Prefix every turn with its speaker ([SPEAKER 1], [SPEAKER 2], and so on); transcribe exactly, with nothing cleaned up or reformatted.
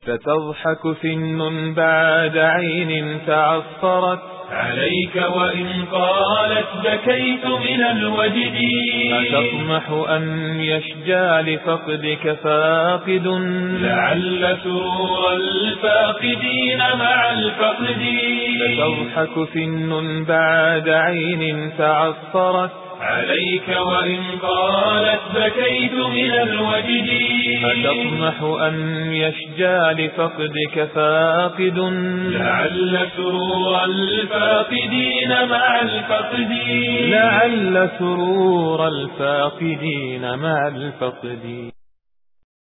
[SPEAKER 1] ستضحك سن بعد عين تعصرت
[SPEAKER 2] عليك وإن قالت بكيت من الوجد.
[SPEAKER 1] أتطمح أن يشجى لفقدك فاقد
[SPEAKER 2] لعل سرور الفاقدين مع الفقد.
[SPEAKER 1] ستضحك سن بعد عين تعصرت
[SPEAKER 2] عليك وإن قالت بكيت من الوجد.
[SPEAKER 1] أتطمح أن يشجى لفقدك فاقد
[SPEAKER 2] لعل سرور الفاقدين مع الفقد.
[SPEAKER 1] لعل سرور الفاقدين مع الفقد.